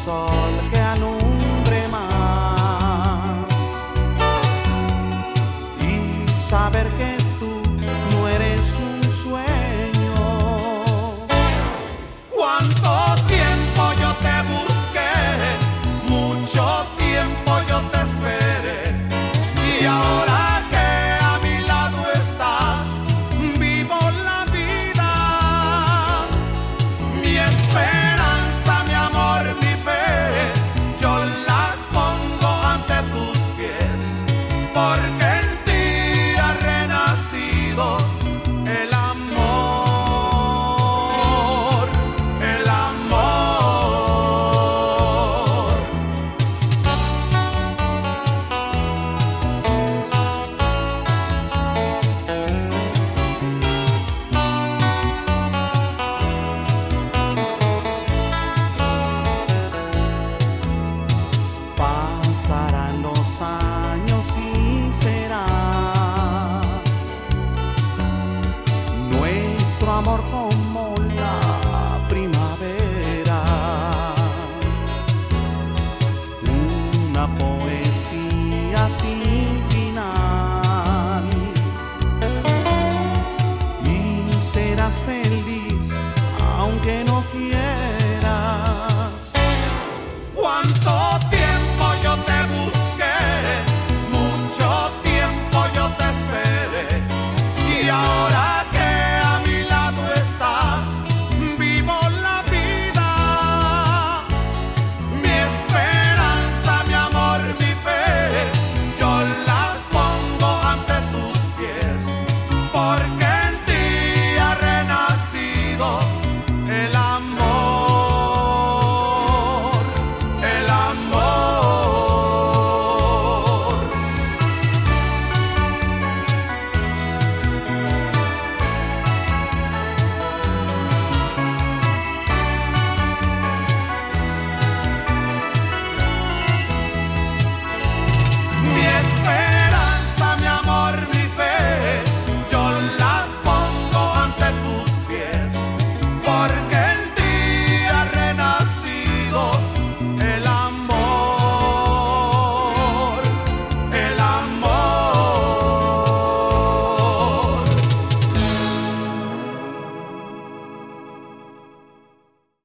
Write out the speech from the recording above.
sol que alumbre más y saber que tú no eres un sueño. ¿Cuánto tiempo yo te busqué? Mucho tiempo yo te esperé y ahora amor como la primavera, una poesía sin final, y serás feliz aunque no quieras.